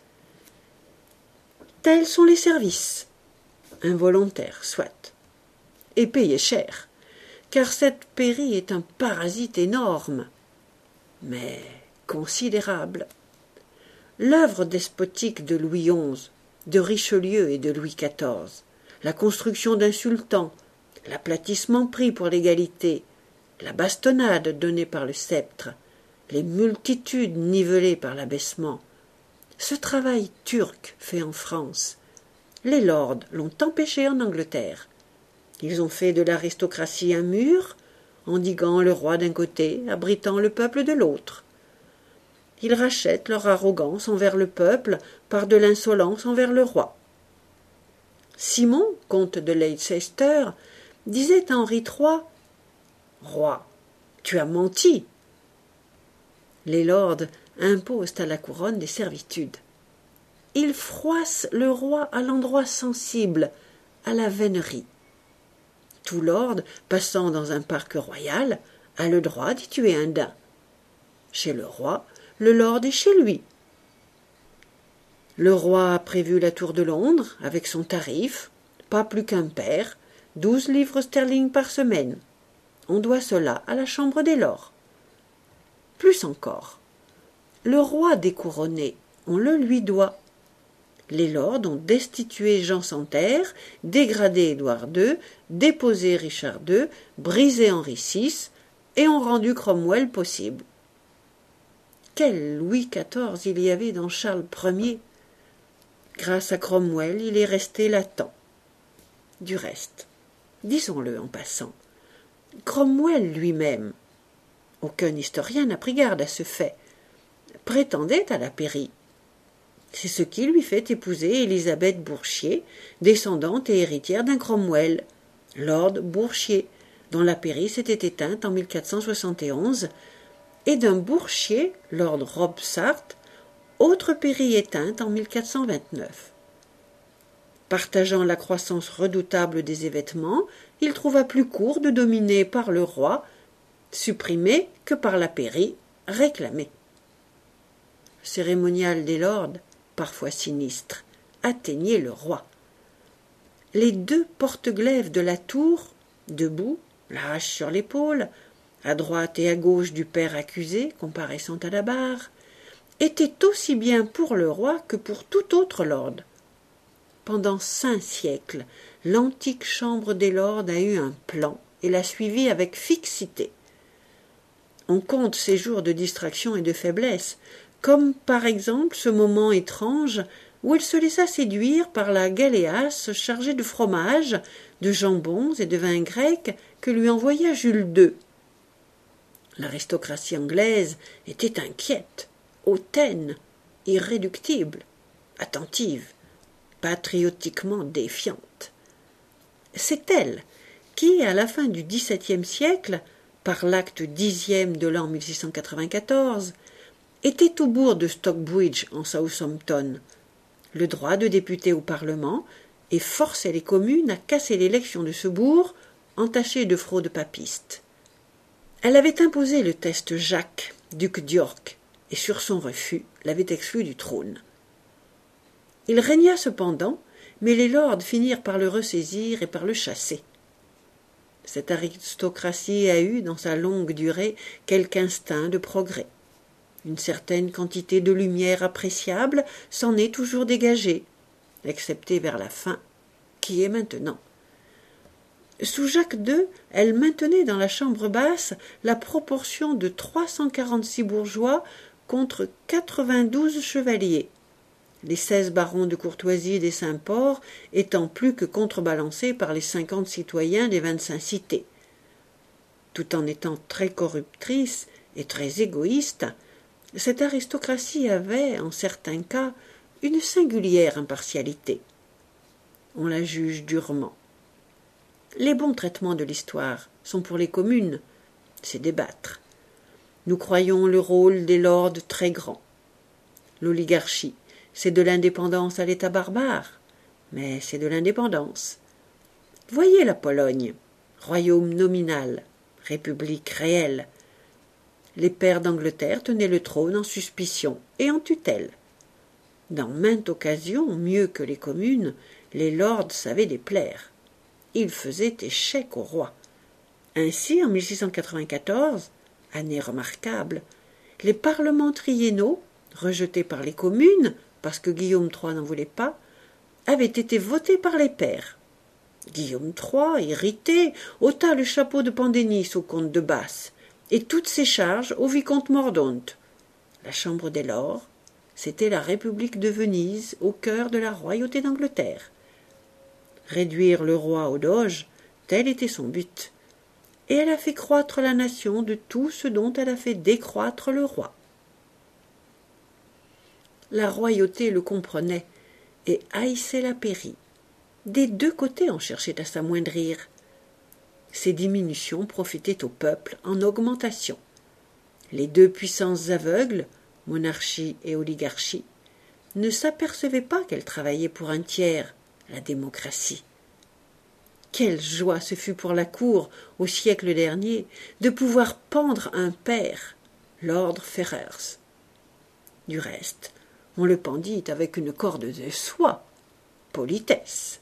Tels sont les services, involontaires soit, et payés cher, car cette pairie est un parasite énorme, mais considérable. L'œuvre despotique de Louis XI, de Richelieu et de Louis XIV, la construction d'un sultan, l'aplatissement pris pour l'égalité, la bastonnade donnée par le sceptre, les multitudes nivelées par l'abaissement, ce travail turc fait en France, les lords l'ont empêché en Angleterre. Ils ont fait de l'aristocratie un mur, endiguant le roi d'un côté, abritant le peuple de l'autre. Ils rachètent leur arrogance envers le peuple par de l'insolence envers le roi. Simon, comte de Leicester, disait à Henri III « Roi, tu as menti !» Les lords imposent à la couronne des servitudes. Ils froissent le roi à l'endroit sensible, à la vénerie. Tout lord passant dans un parc royal a le droit d'y tuer un daim. Chez le roi, le lord est chez lui. Le roi a prévu la tour de Londres avec son tarif, pas plus qu'un pair, 12 livres sterling par semaine. On doit cela à la Chambre des Lords. Plus encore, le roi découronné, on le lui doit. Les lords ont destitué Jean sans terre, dégradé Édouard II, déposé Richard II, brisé Henri VI et ont rendu Cromwell possible. Quel Louis XIV il y avait dans Charles Ier! Grâce à Cromwell, il est resté latent. Du reste, disons-le en passant, Cromwell lui-même, aucun historien n'a pris garde à ce fait, prétendait à la pairie. C'est ce qui lui fait épouser Élisabeth Bourchier, descendante et héritière d'un Cromwell, Lord Bourchier, dont la pairie s'était éteinte en 1471, et d'un Bourchier, Lord Robsart, autre pairie éteinte en 1429. Partageant la croissance redoutable des événements, il trouva plus court de dominer par le roi, supprimé, que par la pairie, réclamé. Le cérémonial des lords, parfois sinistre, atteignait le roi. Les 2 porte-glaives de la tour, debout, la hache sur l'épaule, à droite et à gauche du père accusé comparaissant à la barre, étaient aussi bien pour le roi que pour tout autre lord. Pendant 5 siècles, l'antique chambre des lords a eu un plan et la suivit avec fixité. On compte ces jours de distraction et de faiblesse, comme par exemple ce moment étrange où elle se laissa séduire par la galéasse chargée de fromage, de jambons et de vin grec que lui envoya Jules II. L'aristocratie anglaise était inquiète, hautaine, irréductible, attentive, patriotiquement défiante. C'est elle qui, à la fin du XVIIe siècle, par l'acte 10e de l'an 1694, était au bourg de Stockbridge en Southampton, le droit de député au Parlement et forçait les communes à casser l'élection de ce bourg entaché de fraude papiste. Elle avait imposé le test Jacques, duc d'York, et sur son refus l'avait exclu du trône. Il régna cependant, mais les lords finirent par le ressaisir et par le chasser. Cette aristocratie a eu, dans sa longue durée, quelque instinct de progrès. Une certaine quantité de lumière appréciable s'en est toujours dégagée, excepté vers la fin, qui est maintenant. Sous Jacques II, elle maintenait dans la chambre basse la proportion de 346 bourgeois contre 92 chevaliers, les 16 barons de courtoisie des Saint-Port étant plus que contrebalancés par les 50 citoyens des 25 cités. Tout en étant très corruptrice et très égoïste, cette aristocratie avait, en certains cas, une singulière impartialité. On la juge durement. Les bons traitements de l'histoire sont pour les communes, c'est débattre. Nous croyons le rôle des lords très grand. L'oligarchie, c'est de l'indépendance à l'État barbare, mais c'est de l'indépendance. Voyez la Pologne, royaume nominal, république réelle. Les pairs d'Angleterre tenaient le trône en suspicion et en tutelle. Dans maintes occasions, mieux que les communes, les lords savaient déplaire. Ils faisaient échec au roi. Ainsi, en 1694, année remarquable, les parlements triennaux, rejetés par les communes, parce que Guillaume III n'en voulait pas, avaient été votés par les pairs. Guillaume III, irrité, ôta le chapeau de Pandénis au comte de Basse, et toutes ses charges au vicomte Mordaunt. La Chambre des Lords, c'était la République de Venise au cœur de la royauté d'Angleterre. Réduire le roi au doge, tel était son but, et elle a fait croître la nation de tout ce dont elle a fait décroître le roi. La royauté le comprenait et haïssait la pairie. Des deux côtés on cherchait à s'amoindrir. Ces diminutions profitaient au peuple en augmentation. Les deux puissances aveugles, monarchie et oligarchie, ne s'apercevaient pas qu'elles travaillaient pour un tiers, la démocratie. Quelle joie ce fut pour la cour, au siècle dernier, de pouvoir pendre un père, Lord Ferrers. Du reste, on le pendit avec une corde de soie, politesse.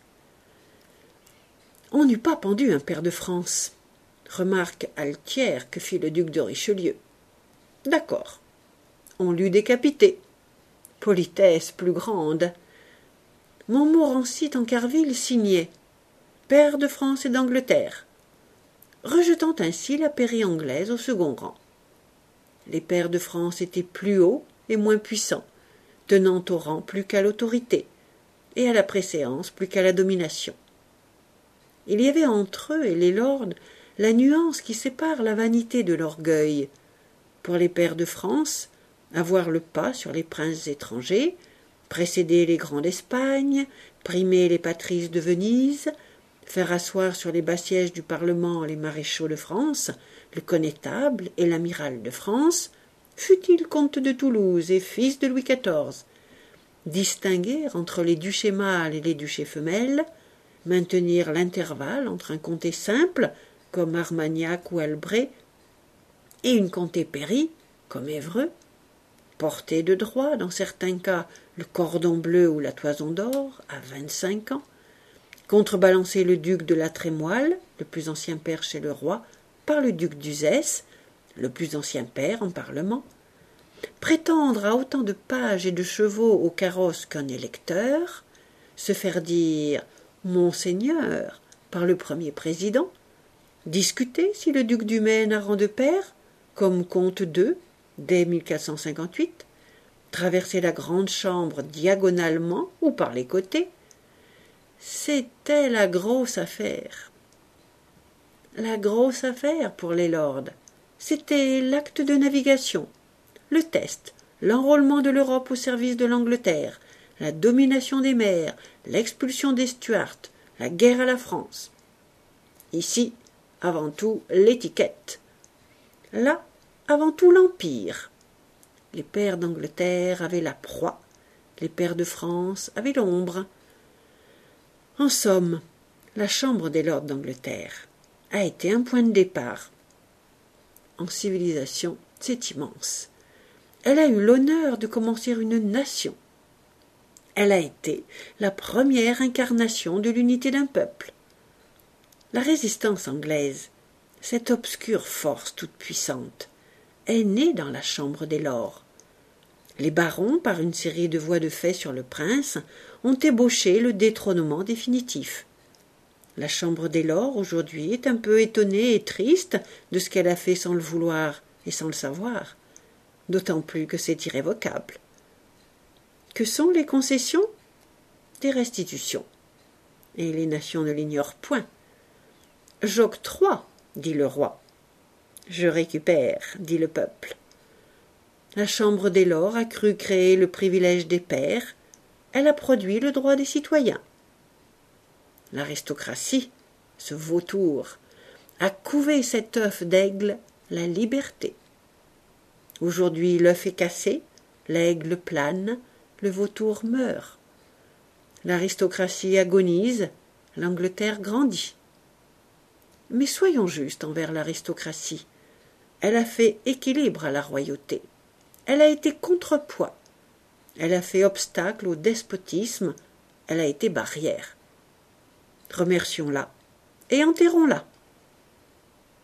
On n'eût pas pendu un pair de France, remarque altière que fit le duc de Richelieu. D'accord, on l'eût décapité, politesse plus grande. Montmorency Tancarville signait « Pair de France et d'Angleterre », rejetant ainsi la pairie anglaise au second rang. Les pairs de France étaient plus hauts et moins puissants, tenant au rang plus qu'à l'autorité, et à la préséance plus qu'à la domination. Il y avait entre eux et les lords la nuance qui sépare la vanité de l'orgueil. Pour les pairs de France, avoir le pas sur les princes étrangers, précéder les grands d'Espagne, primer les patrices de Venise, faire asseoir sur les bas sièges du Parlement les maréchaux de France, le connétable et l'amiral de France, fût-il comte de Toulouse et fils de Louis XIV, distinguer entre les duchés mâles et les duchés femelles, maintenir l'intervalle entre un comté simple, comme Armagnac ou Albret, et une comté pairie, comme Évreux, porter de droit, dans certains cas, le cordon bleu ou la toison d'or, à 25 ans, contrebalancer le duc de la Trémoille, le plus ancien pair chez le roi, par le duc d'Uzès, le plus ancien pair en parlement, prétendre à autant de pages et de chevaux au carrosse qu'un électeur, se faire dire « Monseigneur » par le premier président, discuter si le duc du Maine a rang de pair, comme comte II, dès 1458, traverser la grande chambre diagonalement ou par les côtés. C'était la grosse affaire. La grosse affaire pour les lords, c'était l'acte de navigation, le test, l'enrôlement de l'Europe au service de l'Angleterre, la domination des mers, l'expulsion des Stuarts, la guerre à la France. Ici, avant tout, l'étiquette. Là, avant tout, l'Empire. Les pairs d'Angleterre avaient la proie, les pairs de France avaient l'ombre. En somme, la Chambre des lords d'Angleterre a été un point de départ. En civilisation, c'est immense. Elle a eu l'honneur de commencer une nation. Elle a été la première incarnation de l'unité d'un peuple. La résistance anglaise, cette obscure force toute puissante, est née dans la Chambre des lords. Les barons, par une série de voies de fait sur le prince, ont ébauché le détrônement définitif. La Chambre des lords, aujourd'hui, est un peu étonnée et triste de ce qu'elle a fait sans le vouloir et sans le savoir, d'autant plus que c'est irrévocable. Que sont les concessions? Des restitutions. Et les nations ne l'ignorent point. J'octroie, dit le roi. Je récupère, dit le peuple. La Chambre des lords a cru créer le privilège des pairs, elle a produit le droit des citoyens. L'aristocratie, ce vautour, a couvé cet œuf d'aigle, la liberté. Aujourd'hui l'œuf est cassé, l'aigle plane, le vautour meurt. L'aristocratie agonise, l'Angleterre grandit. Mais soyons justes envers l'aristocratie. Elle a fait équilibre à la royauté. Elle a été contrepoids. Elle a fait obstacle au despotisme. Elle a été barrière. Remercions-la et enterrons-la.